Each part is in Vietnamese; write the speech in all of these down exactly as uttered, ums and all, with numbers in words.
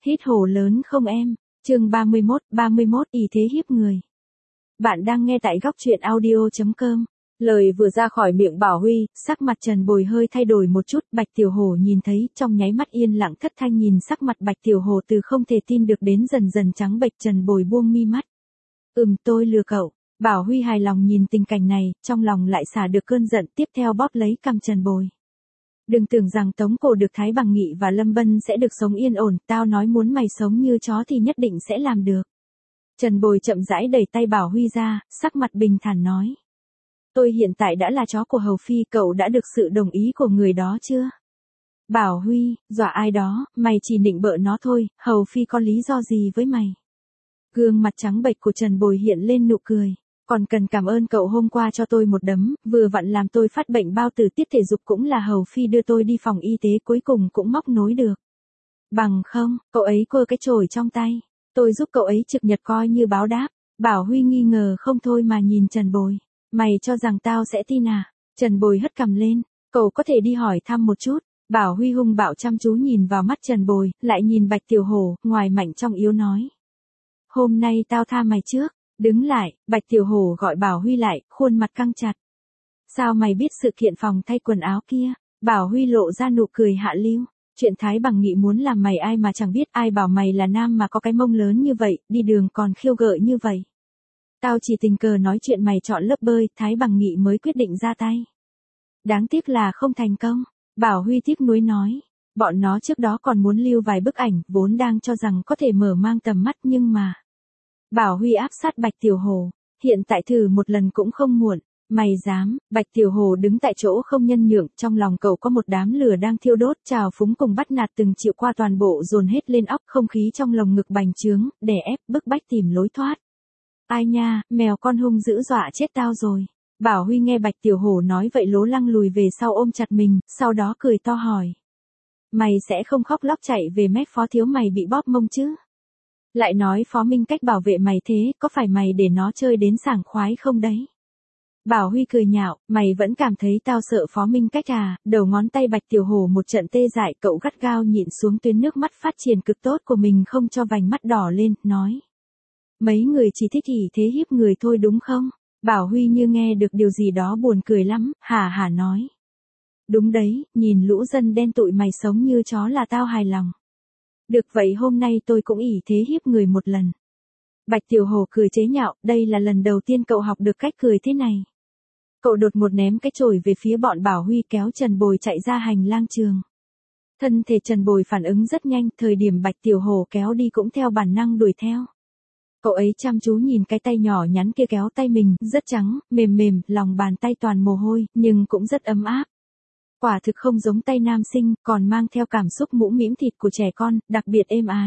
Hít hồ lớn không em? Chương ba mươi mốt, ba mươi mốt ý thế hiếp người. Bạn đang nghe tại góc truyện audio chấm com. Lời vừa ra khỏi miệng Bảo Huy, sắc mặt Trần Bồi hơi thay đổi một chút, Bạch Tiểu Hổ nhìn thấy, trong nháy mắt yên lặng thất thanh nhìn sắc mặt Bạch Tiểu Hổ từ không thể tin được đến dần dần trắng bệch. Trần Bồi buông mi mắt. Ừm, tôi lừa cậu. Bảo Huy hài lòng nhìn tình cảnh này, trong lòng lại xả được cơn giận, tiếp theo bóp lấy cằm Trần Bồi. Đừng tưởng rằng tống cổ được Thái Bằng Nghị và Lâm Bân sẽ được sống yên ổn, tao nói muốn mày sống như chó thì nhất định sẽ làm được. Trần Bồi chậm rãi đẩy tay Bảo Huy ra, sắc mặt bình thản nói. Tôi hiện tại đã là chó của Hầu Phi, cậu đã được sự đồng ý của người đó chưa? Bảo Huy, dọa ai đó, mày chỉ nịnh bợ nó thôi, Hầu Phi có lý do gì với mày? Gương mặt trắng bệch của Trần Bồi hiện lên nụ cười. Còn cần cảm ơn cậu hôm qua cho tôi một đấm, vừa vặn làm tôi phát bệnh bao tử tiết thể dục, cũng là Hầu Phi đưa tôi đi phòng y tế, cuối cùng cũng móc nối được. Bằng không, cậu ấy quơ cái chổi trong tay, tôi giúp cậu ấy trực nhật coi như báo đáp. Bảo Huy nghi ngờ không thôi mà nhìn Trần Bồi. Mày cho rằng tao sẽ tin à? Trần Bồi hất cằm lên, cậu có thể đi hỏi thăm một chút. Bảo Huy hung bạo chăm chú nhìn vào mắt Trần Bồi, lại nhìn Bạch Tiểu Hổ, ngoài mạnh trong yếu nói. Hôm nay tao tha mày trước. Đứng lại, Bạch Tiểu Hổ gọi Bảo Huy lại, khuôn mặt căng chặt. Sao mày biết sự kiện phòng thay quần áo kia? Bảo Huy lộ ra nụ cười hạ lưu. Chuyện Thái Bằng Nghị muốn làm mày ai mà chẳng biết, ai bảo mày là nam mà có cái mông lớn như vậy, đi đường còn khiêu gợi như vậy. Tao chỉ tình cờ nói chuyện mày chọn lớp bơi, Thái Bằng Nghị mới quyết định ra tay. Đáng tiếc là không thành công. Bảo Huy tiếc nuối nói. Bọn nó trước đó còn muốn lưu vài bức ảnh, vốn đang cho rằng có thể mở mang tầm mắt nhưng mà... Bảo Huy áp sát Bạch Tiểu Hổ, hiện tại thử một lần cũng không muộn, mày dám? Bạch Tiểu Hổ đứng tại chỗ không nhân nhượng, trong lòng cậu có một đám lửa đang thiêu đốt, trào phúng cùng bắt nạt từng triệu qua toàn bộ dồn hết lên óc, không khí trong lồng ngực bành trướng, đè ép, bức bách tìm lối thoát. Ai nha, mèo con hung dữ dọa chết tao rồi. Bảo Huy nghe Bạch Tiểu Hổ nói vậy lố lăng lùi về sau ôm chặt mình, sau đó cười to hỏi. Mày sẽ không khóc lóc chạy về mét phó thiếu mày bị bóp mông chứ? Lại nói Phó Minh Cách bảo vệ mày thế, có phải mày để nó chơi đến sảng khoái không đấy? Bảo Huy cười nhạo, mày vẫn cảm thấy tao sợ Phó Minh Cách à? Đầu ngón tay Bạch Tiểu Hổ một trận tê dại, cậu gắt gao nhịn xuống tuyến nước mắt phát triển cực tốt của mình không cho vành mắt đỏ lên, nói. Mấy người chỉ thích ỷ thế hiếp người thôi đúng không? Bảo Huy như nghe được điều gì đó buồn cười lắm, hả hả nói. Đúng đấy, nhìn lũ dân đen tụi mày sống như chó là tao hài lòng. Được vậy hôm nay tôi cũng ỷ thế hiếp người một lần. Bạch Tiểu Hổ cười chế nhạo, đây là lần đầu tiên cậu học được cách cười thế này. Cậu đột ngột ném cái chổi về phía bọn Bảo Huy kéo Trần Bồi chạy ra hành lang trường. Thân thể Trần Bồi phản ứng rất nhanh, thời điểm Bạch Tiểu Hổ kéo đi cũng theo bản năng đuổi theo. Cậu ấy chăm chú nhìn cái tay nhỏ nhắn kia kéo tay mình, rất trắng, mềm mềm, lòng bàn tay toàn mồ hôi, nhưng cũng rất ấm áp. Quả thực không giống tay nam sinh, còn mang theo cảm xúc mũm mĩm thịt của trẻ con, đặc biệt êm ái.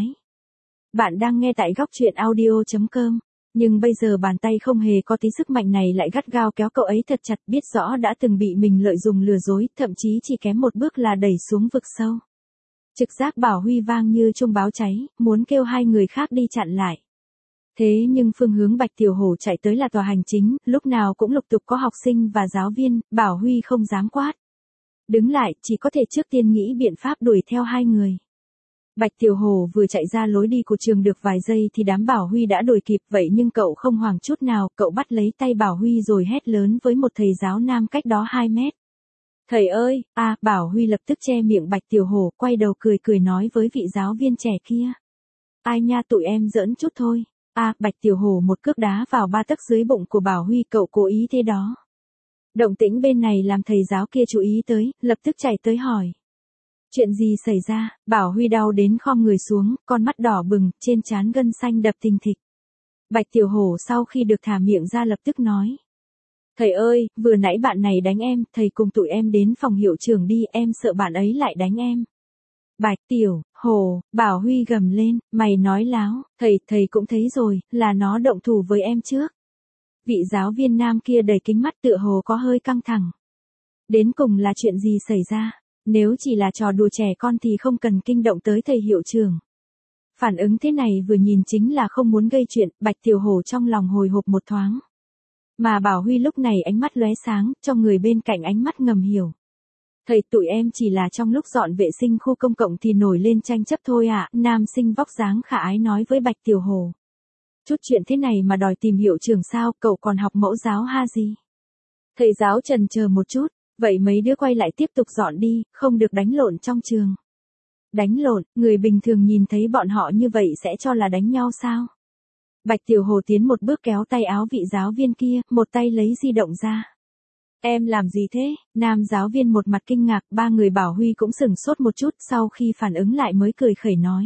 Bạn đang nghe tại góc truyện audio chấm com, nhưng bây giờ bàn tay không hề có tí sức mạnh này lại gắt gao kéo cậu ấy thật chặt, biết rõ đã từng bị mình lợi dụng lừa dối, thậm chí chỉ kém một bước là đẩy xuống vực sâu. Trực giác Bảo Huy vang như chuông báo cháy, muốn kêu hai người khác đi chặn lại. Thế nhưng phương hướng Bạch Tiểu Hổ chạy tới là tòa hành chính, lúc nào cũng lục tục có học sinh và giáo viên, Bảo Huy không dám quát. Đứng lại, chỉ có thể trước tiên nghĩ biện pháp đuổi theo hai người. Bạch Tiểu Hổ vừa chạy ra lối đi của trường được vài giây thì đám Bảo Huy đã đuổi kịp, vậy nhưng cậu không hoảng chút nào, cậu bắt lấy tay Bảo Huy rồi hét lớn với một thầy giáo nam cách đó hai mét. Thầy ơi, à, Bảo Huy lập tức che miệng Bạch Tiểu Hổ, quay đầu cười cười nói với vị giáo viên trẻ kia. Ai nha, tụi em giỡn chút thôi. À, Bạch Tiểu Hổ một cước đá vào ba tấc dưới bụng của Bảo Huy, cậu cố ý thế đó. Động tĩnh bên này làm thầy giáo kia chú ý tới, lập tức chạy tới hỏi. Chuyện gì xảy ra? Bảo Huy đau đến khom người xuống, con mắt đỏ bừng, trên trán gân xanh đập thình thịch. Bạch Tiểu Hổ sau khi được thả miệng ra lập tức nói. Thầy ơi, vừa nãy bạn này đánh em, thầy cùng tụi em đến phòng hiệu trưởng đi, em sợ bạn ấy lại đánh em. Bạch Tiểu Hổ, Bảo Huy gầm lên, mày nói láo, thầy, thầy cũng thấy rồi, là nó động thủ với em trước. Vị giáo viên nam kia đầy kính mắt tựa hồ có hơi căng thẳng. Đến cùng là chuyện gì xảy ra? Nếu chỉ là trò đùa trẻ con thì không cần kinh động tới thầy hiệu trưởng. Phản ứng thế này vừa nhìn chính là không muốn gây chuyện, Bạch Tiểu Hổ trong lòng hồi hộp một thoáng. Mà Bảo Huy lúc này ánh mắt lóe sáng, cho người bên cạnh ánh mắt ngầm hiểu. Thầy tụi em chỉ là trong lúc dọn vệ sinh khu công cộng thì nổi lên tranh chấp thôi ạ, nam sinh vóc dáng khả ái nói với Bạch Tiểu Hồ. Chút chuyện thế này mà đòi tìm hiệu trưởng sao, cậu còn học mẫu giáo ha gì? Thầy giáo trần chờ một chút, vậy mấy đứa quay lại tiếp tục dọn đi, không được đánh lộn trong trường. Đánh lộn, người bình thường nhìn thấy bọn họ như vậy sẽ cho là đánh nhau sao? Bạch Tiểu Hồ tiến một bước kéo tay áo vị giáo viên kia, một tay lấy di động ra. Em làm gì thế? Nam giáo viên một mặt kinh ngạc, ba người Bảo Huy cũng sửng sốt một chút, sau khi phản ứng lại mới cười khẩy nói.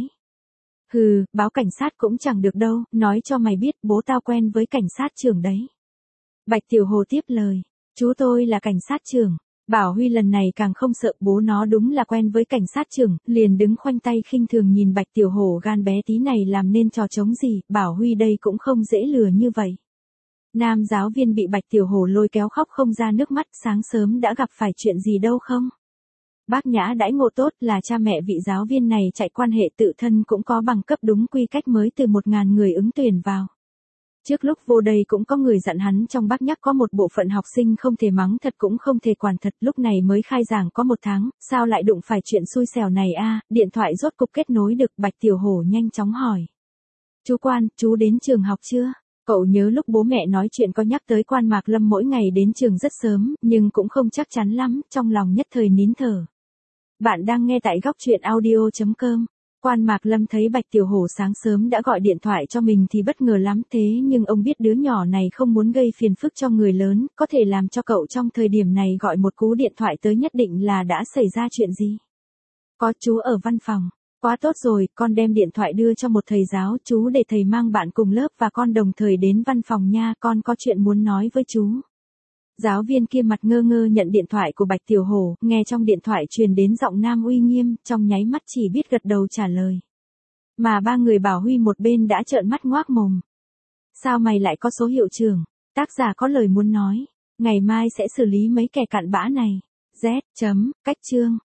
Hừ, báo cảnh sát cũng chẳng được đâu, nói cho mày biết bố tao quen với cảnh sát trưởng đấy. Bạch Tiểu Hồ tiếp lời, chú tôi là cảnh sát trưởng. Bảo Huy lần này càng không sợ, bố nó đúng là quen với cảnh sát trưởng, liền đứng khoanh tay khinh thường nhìn Bạch Tiểu Hồ gan bé tí này làm nên trò trống gì, Bảo Huy đây cũng không dễ lừa như vậy. Nam giáo viên bị Bạch Tiểu Hồ lôi kéo khóc không ra nước mắt, sáng sớm đã gặp phải chuyện gì đâu không? Bác Nhã đãi ngộ tốt, là cha mẹ vị giáo viên này chạy quan hệ tự thân cũng có bằng cấp đúng quy cách mới từ một ngàn người ứng tuyển vào. Trước lúc vô đây cũng có người dặn hắn trong Bác Nhắc có một bộ phận học sinh không thể mắng thật cũng không thể quản thật, lúc này mới khai giảng có một tháng, sao lại đụng phải chuyện xui xẻo này a? Điện thoại rốt cục kết nối được, Bạch Tiểu Hồ nhanh chóng hỏi. Chú Quan, chú đến trường học chưa? Cậu nhớ lúc bố mẹ nói chuyện có nhắc tới Quan Mạc Lâm mỗi ngày đến trường rất sớm, nhưng cũng không chắc chắn lắm, trong lòng nhất thời nín thở. Bạn đang nghe tại góc truyện audio chấm com. Quan Mạc Lâm thấy Bạch Tiểu Hồ sáng sớm đã gọi điện thoại cho mình thì bất ngờ lắm, thế nhưng ông biết đứa nhỏ này không muốn gây phiền phức cho người lớn, có thể làm cho cậu trong thời điểm này gọi một cú điện thoại tới nhất định là đã xảy ra chuyện gì. Có, chú ở văn phòng. Quá tốt rồi, con đem điện thoại đưa cho một thầy giáo, chú để thầy mang bạn cùng lớp và con đồng thời đến văn phòng nha, con có chuyện muốn nói với chú. Giáo viên kia mặt ngơ ngơ nhận điện thoại của Bạch Tiểu Hồ, nghe trong điện thoại truyền đến giọng nam uy nghiêm, trong nháy mắt chỉ biết gật đầu trả lời. Mà ba người Bảo Huy một bên đã trợn mắt ngoác mồm. Sao mày lại có số hiệu trưởng? Tác giả có lời muốn nói, ngày mai sẽ xử lý mấy kẻ cặn bã này. Z. Chấm, cách chương.